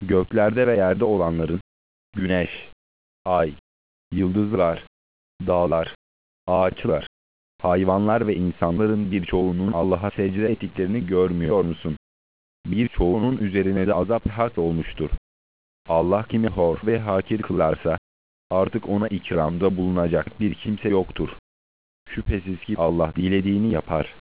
Göklerde ve yerde olanların, güneş, ay, yıldızlar, dağlar, ağaçlar, hayvanlar ve insanların birçoğunun Allah'a secde ettiklerini görmüyor musun? Birçoğunun üzerine de azap hak olmuştur. Allah kimi hor ve hakir kılarsa, artık ona ikramda bulunacak bir kimse yoktur. Şüphesiz ki Allah dilediğini yapar.